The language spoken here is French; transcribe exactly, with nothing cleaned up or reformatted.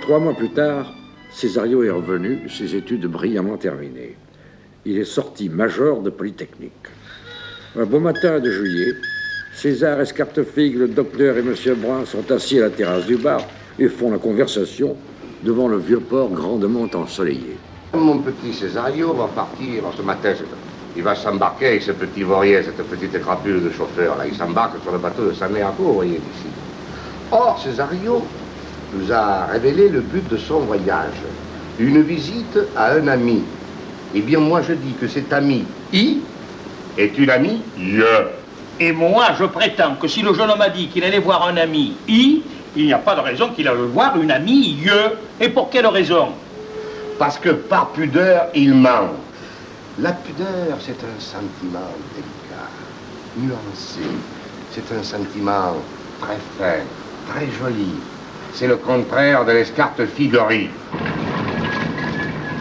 Trois mois plus tard, Césario est revenu, ses études brillamment terminées. Il est sorti major de Polytechnique. Un beau matin de juillet, César Escartefigue, le docteur et M. Brun sont assis à la terrasse du bar et font la conversation devant le vieux port grandement ensoleillé. Mon petit Césario va partir ce matin. Il va s'embarquer avec ce petit Vaurier, cette petite crapule de chauffeur. Là, il s'embarque sur le bateau de Sanéaco, vous voyez, d'ici. Or, Césario nous a révélé le but de son voyage. Une visite à un ami. Eh bien, moi, je dis que cet ami, I, est une amie, I. Et moi, je prétends que si le jeune homme a dit qu'il allait voir un ami, I, il n'y a pas de raison qu'il aille voir une amie, I. Et pour quelle raison? Parce que par pudeur, il ment. La pudeur, c'est un sentiment délicat, nuancé. C'est un sentiment très fin, très joli. C'est le contraire de l'escartefiguerie.